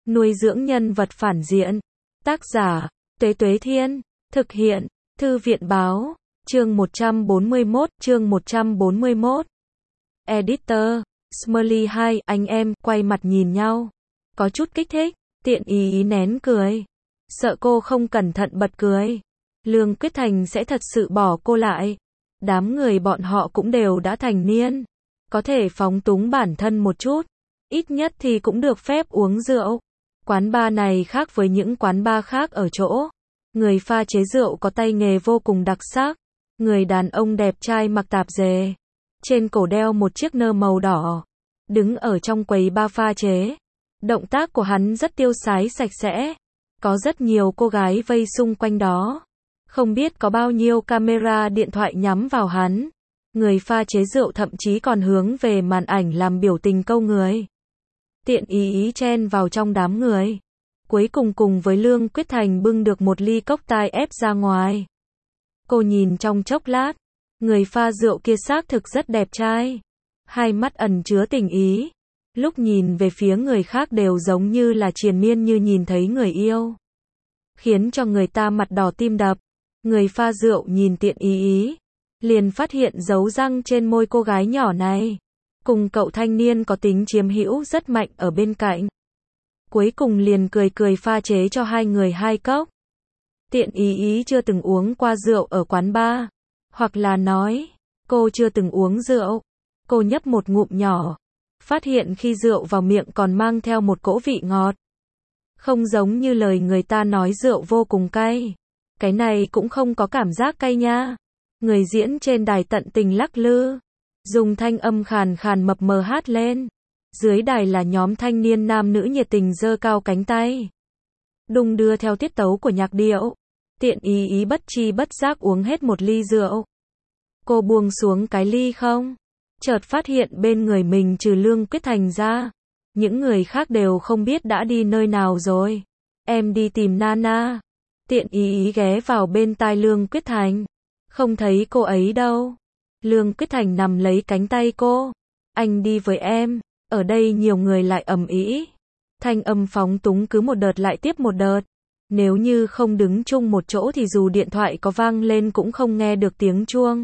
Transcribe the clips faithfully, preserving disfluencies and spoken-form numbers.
Nuôi dưỡng nhân vật phản diện. Tác giả, Tuế Tuế Thiên. Thực hiện, Thư viện Báo. Chương một trăm bốn mươi mốt, chương một trăm bốn mươi mốt. Editor, Smiley hai, anh em, quay mặt nhìn nhau. Có chút kích thích, Tiện Ý Ý nén cười. Sợ cô không cẩn thận bật cười. Lương Quyết Thành sẽ thật sự bỏ cô lại. Đám người bọn họ cũng đều đã thành niên. Có thể phóng túng bản thân một chút. Ít nhất thì cũng được phép uống rượu. Quán bar này khác với những quán bar khác ở chỗ. Người pha chế rượu có tay nghề vô cùng đặc sắc. Người đàn ông đẹp trai mặc tạp dề. Trên cổ đeo một chiếc nơ màu đỏ. Đứng ở trong quầy bar pha chế. Động tác của hắn rất tiêu sái sạch sẽ. Có rất nhiều cô gái vây xung quanh đó. Không biết có bao nhiêu camera điện thoại nhắm vào hắn. Người pha chế rượu thậm chí còn hướng về màn ảnh làm biểu tình câu người. Tiện Ý Ý chen vào trong đám người. Cuối cùng cùng với Lương Quyết Thành bưng được một ly cốc tai ép ra ngoài. Cô nhìn trong chốc lát. Người pha rượu kia xác thực rất đẹp trai. Hai mắt ẩn chứa tình ý. Lúc nhìn về phía người khác đều giống như là triền miên như nhìn thấy người yêu. Khiến cho người ta mặt đỏ tim đập. Người pha rượu nhìn Tiện Ý Ý. Liền phát hiện dấu răng trên môi cô gái nhỏ này. Cùng cậu thanh niên có tính chiếm hữu rất mạnh ở bên cạnh. Cuối cùng liền cười cười pha chế cho hai người hai cốc. Tiện Ý Ý chưa từng uống qua rượu ở quán bar. Hoặc là nói, cô chưa từng uống rượu. Cô nhấp một ngụm nhỏ. Phát hiện khi rượu vào miệng còn mang theo một cỗ vị ngọt. Không giống như lời người ta nói rượu vô cùng cay. Cái này cũng không có cảm giác cay nha. Người diễn trên đài tận tình lắc lư. Dùng thanh âm khàn khàn mập mờ hát lên. Dưới đài là nhóm thanh niên nam nữ nhiệt tình giơ cao cánh tay. Đung đưa theo tiết tấu của nhạc điệu. Tiện Ý Ý bất chi bất giác uống hết một ly rượu. Cô buông xuống cái ly không. Chợt phát hiện bên người mình trừ Lương Quyết Thành ra. Những người khác đều không biết đã đi nơi nào rồi. Em đi tìm Nana. Tiện Ý Ý ghé vào bên tai Lương Quyết Thành. Không thấy cô ấy đâu. Lương Quyết Thành nằm lấy cánh tay cô. Anh đi với em. Ở đây nhiều người lại ầm ĩ. Thanh âm phóng túng cứ một đợt lại tiếp một đợt. Nếu như không đứng chung một chỗ thì dù điện thoại có vang lên cũng không nghe được tiếng chuông.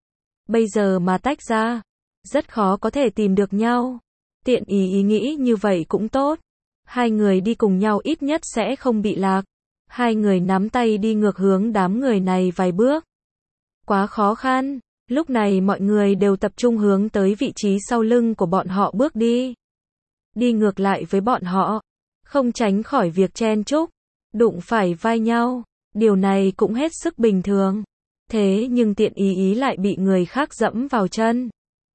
Bây giờ mà tách ra, rất khó có thể tìm được nhau. Tiện Ý Ý nghĩ như vậy cũng tốt. Hai người đi cùng nhau ít nhất sẽ không bị lạc. Hai người nắm tay đi ngược hướng đám người này vài bước. Quá khó khăn. Lúc này mọi người đều tập trung hướng tới vị trí sau lưng của bọn họ bước đi. Đi ngược lại với bọn họ. Không tránh khỏi việc chen chúc. Đụng phải vai nhau. Điều này cũng hết sức bình thường. Thế nhưng Tiện Ý Ý lại bị người khác dẫm vào chân.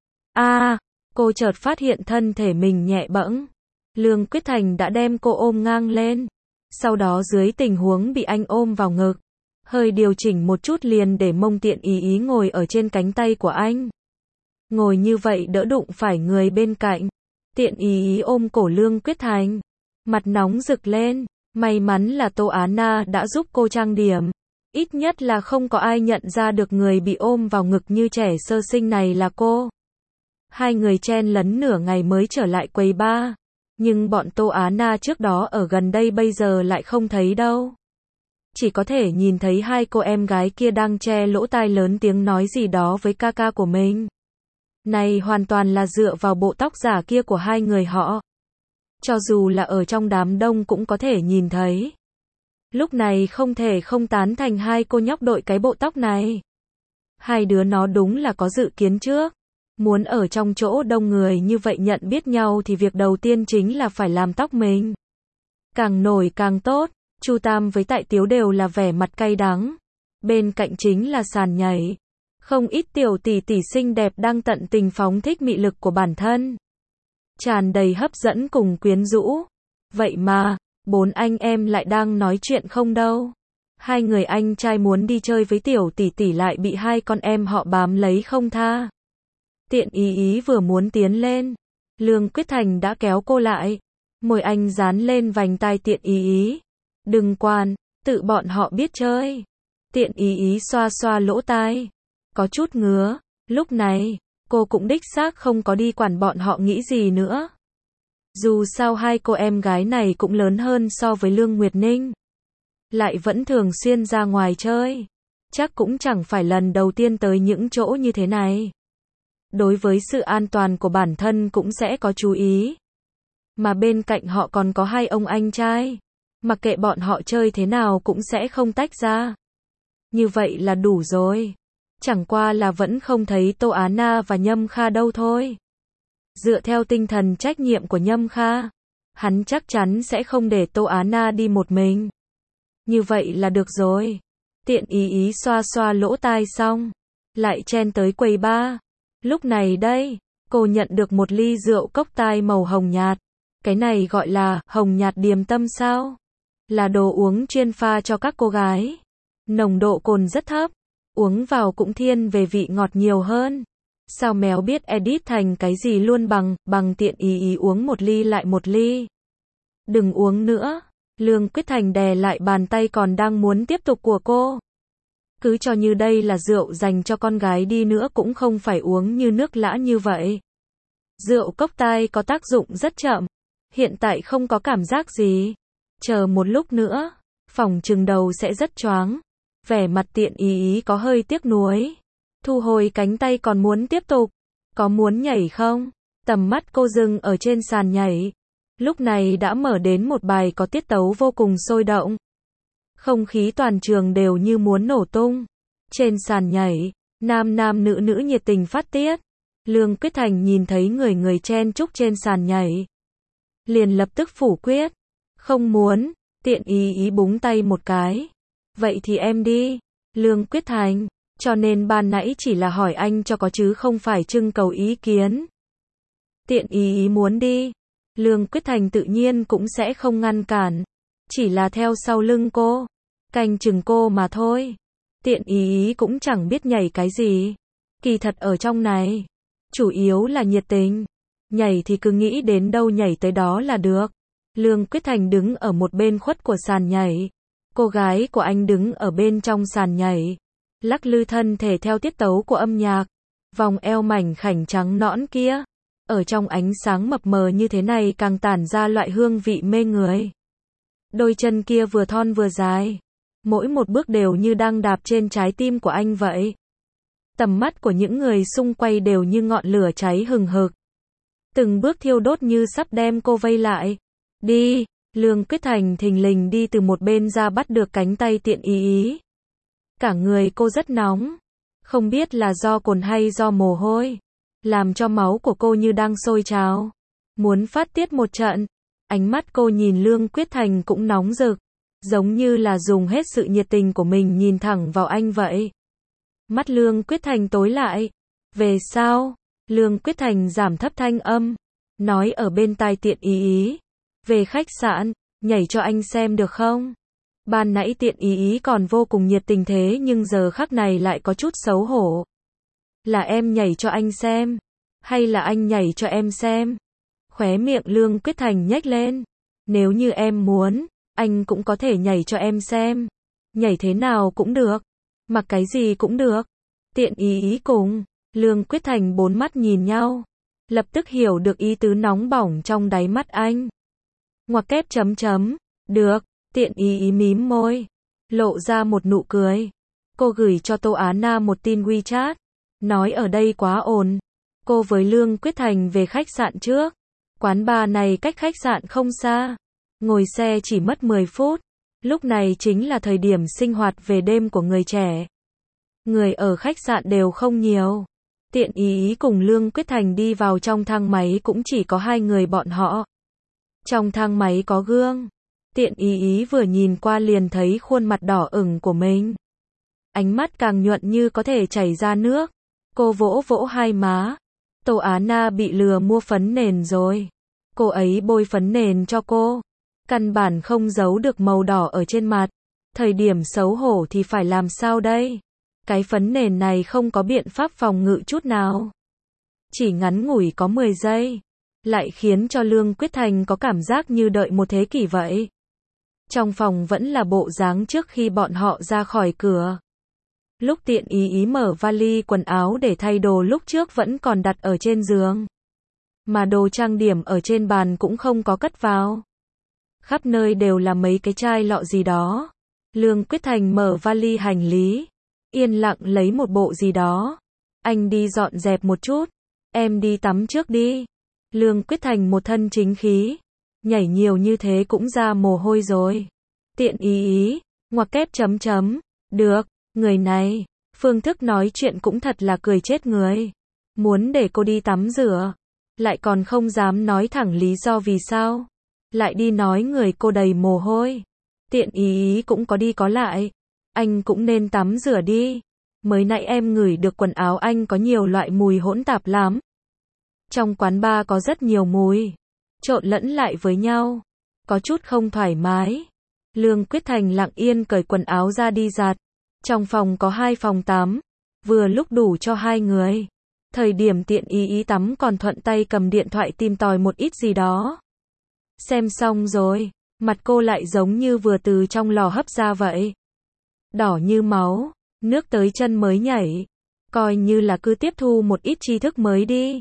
A, à, cô chợt phát hiện thân thể mình nhẹ bẫng. Lương Quyết Thành đã đem cô ôm ngang lên. Sau đó dưới tình huống bị anh ôm vào ngực. Hơi điều chỉnh một chút liền để mông Tiện Ý Ý ngồi ở trên cánh tay của anh. Ngồi như vậy đỡ đụng phải người bên cạnh. Tiện Ý Ý ôm cổ Lương Quyết Thành. Mặt nóng rực lên. May mắn là Tô Á Na đã giúp cô trang điểm. Ít nhất là không có ai nhận ra được người bị ôm vào ngực như trẻ sơ sinh này là cô. Hai người chen lấn nửa ngày mới trở lại quầy bar. Nhưng bọn Tô Á Na trước đó ở gần đây bây giờ lại không thấy đâu. Chỉ có thể nhìn thấy hai cô em gái kia đang che lỗ tai lớn tiếng nói gì đó với ca ca của mình. Này hoàn toàn là dựa vào bộ tóc giả kia của hai người họ. Cho dù là ở trong đám đông cũng có thể nhìn thấy. Lúc này không thể không tán thành hai cô nhóc đội cái bộ tóc này. Hai đứa nó đúng là có dự kiến trước. Muốn ở trong chỗ đông người như vậy nhận biết nhau thì việc đầu tiên chính là phải làm tóc mình. Càng nổi càng tốt. Chu Tam với Tại Tiếu đều là vẻ mặt cay đắng. Bên cạnh chính là sàn nhảy. Không ít tiểu tỷ tỷ xinh đẹp đang tận tình phóng thích mị lực của bản thân. Tràn đầy hấp dẫn cùng quyến rũ. Vậy mà, bốn anh em lại đang nói chuyện không đâu. Hai người anh trai muốn đi chơi với tiểu tỷ tỷ lại bị hai con em họ bám lấy không tha. Tiện Ý Ý vừa muốn tiến lên. Lương Quyết Thành đã kéo cô lại. Môi anh dán lên vành tai Tiện Ý Ý. Đừng quản, tự bọn họ biết chơi. Tiện Ý Ý xoa xoa lỗ tai. Có chút ngứa. Lúc này, cô cũng đích xác không có đi quản bọn họ nghĩ gì nữa. Dù sao hai cô em gái này cũng lớn hơn so với Lương Nguyệt Ninh. Lại vẫn thường xuyên ra ngoài chơi. Chắc cũng chẳng phải lần đầu tiên tới những chỗ như thế này. Đối với sự an toàn của bản thân cũng sẽ có chú ý. Mà bên cạnh họ còn có hai ông anh trai. Mặc kệ bọn họ chơi thế nào cũng sẽ không tách ra. Như vậy là đủ rồi. Chẳng qua là vẫn không thấy Tô Á Na và Nhâm Kha đâu thôi. Dựa theo tinh thần trách nhiệm của Nhâm Kha, hắn chắc chắn sẽ không để Tô Á Na đi một mình. Như vậy là được rồi. Tiện ý ý xoa xoa lỗ tai xong, lại chen tới quầy bar. Lúc này đây, cô nhận được một ly rượu cốc tai màu hồng nhạt. Cái này gọi là hồng nhạt điềm tâm sao? Là đồ uống chuyên pha cho các cô gái. Nồng độ cồn rất thấp, uống vào cũng thiên về vị ngọt nhiều hơn. Sao méo biết edit thành cái gì luôn bằng, bằng tiện ý ý uống một ly lại một ly. Đừng uống nữa. Lương Quyết Thành đè lại bàn tay còn đang muốn tiếp tục của cô. Cứ cho như đây là rượu dành cho con gái đi nữa cũng không phải uống như nước lã như vậy. Rượu cốc tai có tác dụng rất chậm. Hiện tại không có cảm giác gì. Chờ một lúc nữa, phòng chừng đầu sẽ rất choáng. Vẻ mặt tiện ý ý có hơi tiếc nuối. Thu hồi cánh tay còn muốn tiếp tục. Có muốn nhảy không? Tầm mắt cô dừng ở trên sàn nhảy. Lúc này đã mở đến một bài có tiết tấu vô cùng sôi động. Không khí toàn trường đều như muốn nổ tung. Trên sàn nhảy, nam nam nữ nữ nhiệt tình phát tiết. Lương Quyết Thành nhìn thấy người người chen chúc trên sàn nhảy. Liền lập tức phủ quyết. Không muốn, tiện ý ý búng tay một cái. Vậy thì em đi. Lương Quyết Thành, cho nên ban nãy chỉ là hỏi anh cho có chứ không phải trưng cầu ý kiến. Tiện ý ý muốn đi. Lương Quyết Thành tự nhiên cũng sẽ không ngăn cản. Chỉ là theo sau lưng cô. Canh chừng cô mà thôi. Tiện ý ý cũng chẳng biết nhảy cái gì. Kỳ thật ở trong này, chủ yếu là nhiệt tình. Nhảy thì cứ nghĩ đến đâu nhảy tới đó là được. Lương Quyết Thành đứng ở một bên khuất của sàn nhảy. Cô gái của anh đứng ở bên trong sàn nhảy. Lắc lư thân thể theo tiết tấu của âm nhạc. Vòng eo mảnh khảnh trắng nõn kia. Ở trong ánh sáng mập mờ như thế này càng tản ra loại hương vị mê người. Đôi chân kia vừa thon vừa dài. Mỗi một bước đều như đang đạp trên trái tim của anh vậy. Tầm mắt của những người xung quanh đều như ngọn lửa cháy hừng hực. Từng bước thiêu đốt như sắp đem cô vây lại. Đi, Lương Quyết Thành thình lình đi từ một bên ra bắt được cánh tay tiện ý ý. Cả người cô rất nóng. Không biết là do cồn hay do mồ hôi. Làm cho máu của cô như đang sôi trào. Muốn phát tiết một trận. Ánh mắt cô nhìn Lương Quyết Thành cũng nóng rực. Giống như là dùng hết sự nhiệt tình của mình nhìn thẳng vào anh vậy. Mắt Lương Quyết Thành tối lại. Về sau, Lương Quyết Thành giảm thấp thanh âm. Nói ở bên tai tiện ý ý. Về khách sạn, nhảy cho anh xem được không? Ban nãy tiện ý ý còn vô cùng nhiệt tình thế nhưng giờ khắc này lại có chút xấu hổ. Là em nhảy cho anh xem. Hay là anh nhảy cho em xem? Khóe miệng Lương Quyết Thành nhếch lên. Nếu như em muốn, anh cũng có thể nhảy cho em xem. Nhảy thế nào cũng được. Mặc cái gì cũng được. Tiện ý ý cùng. Lương Quyết Thành bốn mắt nhìn nhau. Lập tức hiểu được ý tứ nóng bỏng trong đáy mắt anh. Ngoặc kép chấm chấm. Được. Tiện ý ý mím môi. Lộ ra một nụ cười. Cô gửi cho Tô Á Na một tin WeChat. Nói ở đây quá ồn. Cô với Lương Quyết Thành về khách sạn trước. Quán bar này cách khách sạn không xa. Ngồi xe chỉ mất mười phút. Lúc này chính là thời điểm sinh hoạt về đêm của người trẻ. Người ở khách sạn đều không nhiều. Tiện ý ý cùng Lương Quyết Thành đi vào trong thang máy cũng chỉ có hai người bọn họ. Trong thang máy có gương. Tiện ý ý vừa nhìn qua liền thấy khuôn mặt đỏ ửng của mình. Ánh mắt càng nhuận như có thể chảy ra nước. Cô vỗ vỗ hai má. Tô Á Na bị lừa mua phấn nền rồi. Cô ấy bôi phấn nền cho cô. Căn bản không giấu được màu đỏ ở trên mặt. Thời điểm xấu hổ thì phải làm sao đây? Cái phấn nền này không có biện pháp phòng ngự chút nào. Chỉ ngắn ngủi có mười giây. Lại khiến cho Lương Quyết Thành có cảm giác như đợi một thế kỷ vậy. Trong phòng vẫn là bộ dáng trước khi bọn họ ra khỏi cửa. Lúc tiện ý ý mở vali quần áo để thay đồ lúc trước vẫn còn đặt ở trên giường. Mà đồ trang điểm ở trên bàn cũng không có cất vào. Khắp nơi đều là mấy cái chai lọ gì đó. Lương Quyết Thành mở vali hành lý, yên lặng lấy một bộ gì đó. Anh đi dọn dẹp một chút, em đi tắm trước đi. Lương Quyết Thành một thân chính khí, nhảy nhiều như thế cũng ra mồ hôi rồi. Tiện ý ý, ngoặc kép chấm chấm, được, người này, phương thức nói chuyện cũng thật là cười chết người. Muốn để cô đi tắm rửa, lại còn không dám nói thẳng lý do vì sao. Lại đi nói người cô đầy mồ hôi. Tiện ý ý cũng có đi có lại. Anh cũng nên tắm rửa đi. Mới nãy em ngửi được quần áo anh có nhiều loại mùi hỗn tạp lắm. Trong quán bar có rất nhiều mùi, trộn lẫn lại với nhau, có chút không thoải mái. Lương Quyết Thành lặng yên cởi quần áo ra đi giặt. Trong phòng có hai phòng tắm, vừa lúc đủ cho hai người. Thời điểm tiện ý ý tắm còn thuận tay cầm điện thoại tìm tòi một ít gì đó. Xem xong rồi, mặt cô lại giống như vừa từ trong lò hấp ra vậy. Đỏ như máu, nước tới chân mới nhảy. Coi như là cứ tiếp thu một ít tri thức mới đi.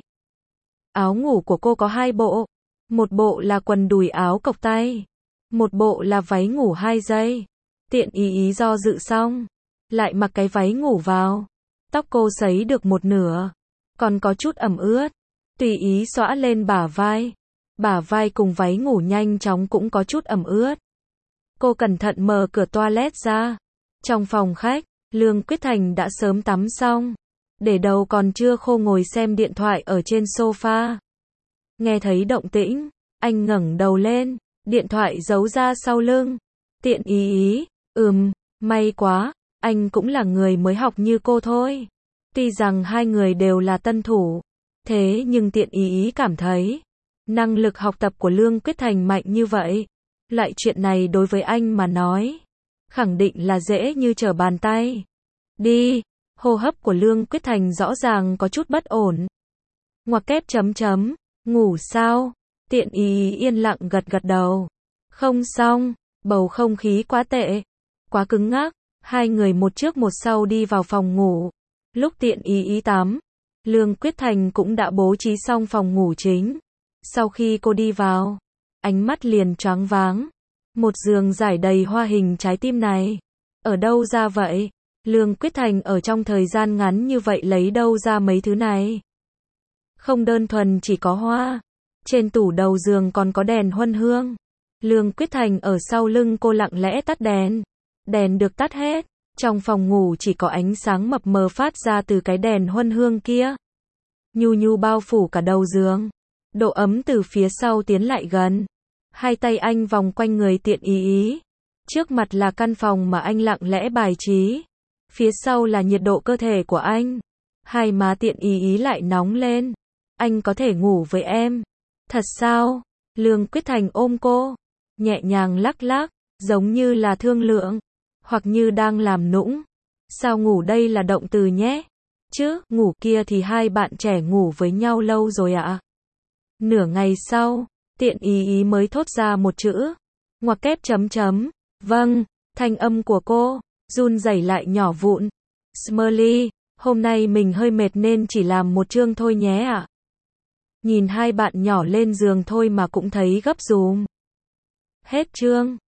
Áo ngủ của cô có hai bộ. Một bộ là quần đùi áo cộc tay. Một bộ là váy ngủ hai dây. Tiện ý ý do dự xong, lại mặc cái váy ngủ vào. Tóc cô sấy được một nửa, còn có chút ẩm ướt. Tùy ý xõa lên bả vai. Bả vai cùng váy ngủ nhanh chóng cũng có chút ẩm ướt. Cô cẩn thận mở cửa toilet ra. Trong phòng khách, Lương Quyết Thành đã sớm tắm xong, để đầu còn chưa khô ngồi xem điện thoại ở trên sofa. Nghe thấy động tĩnh, anh ngẩng đầu lên, điện thoại giấu ra sau lưng. Tiện ý ý, ừm, may quá, anh cũng là người mới học như cô thôi. Tuy rằng hai người đều là tân thủ, thế nhưng tiện ý ý cảm thấy năng lực học tập của Lương Quyết Thành mạnh như vậy. Loại chuyện này đối với anh mà nói, khẳng định là dễ như trở bàn tay. Đi, hô hấp của Lương Quyết Thành rõ ràng có chút bất ổn. Ngoặc kép chấm chấm, ngủ sao? Tiện ý yên lặng gật gật đầu. Không xong, bầu không khí quá tệ, quá cứng ngắc. Hai người một trước một sau đi vào phòng ngủ. Lúc tiện ý ý tắm, Lương Quyết Thành cũng đã bố trí xong phòng ngủ chính. Sau khi cô đi vào, ánh mắt liền choáng váng. Một giường trải đầy hoa hình trái tim này, ở đâu ra vậy? Lương Quyết Thành ở trong thời gian ngắn như vậy lấy đâu ra mấy thứ này? Không đơn thuần chỉ có hoa, trên tủ đầu giường còn có đèn huân hương. Lương Quyết Thành ở sau lưng cô lặng lẽ tắt đèn. Đèn được tắt hết, trong phòng ngủ chỉ có ánh sáng mập mờ phát ra từ cái đèn huân hương kia. Nhu nhu bao phủ cả đầu giường. Độ ấm từ phía sau tiến lại gần. Hai tay anh vòng quanh người tiện ý ý. Trước mặt là căn phòng mà anh lặng lẽ bài trí. Phía sau là nhiệt độ cơ thể của anh. Hai má tiện ý ý lại nóng lên. Anh có thể ngủ với em. Thật sao? Lương Quyết Thành ôm cô, nhẹ nhàng lắc lắc, giống như là thương lượng, hoặc như đang làm nũng. Sao ngủ đây là động từ nhé? Chứ, ngủ kia thì hai bạn trẻ ngủ với nhau lâu rồi ạ. À? Nửa ngày sau, tiện ý ý mới thốt ra một chữ. Ngoặc kép chấm chấm. Vâng, thanh âm của cô run rẩy lại nhỏ vụn. Smiley, hôm nay mình hơi mệt nên chỉ làm một chương thôi nhé ạ. À? Nhìn hai bạn nhỏ lên giường thôi mà cũng thấy gấp rúm. Hết chương.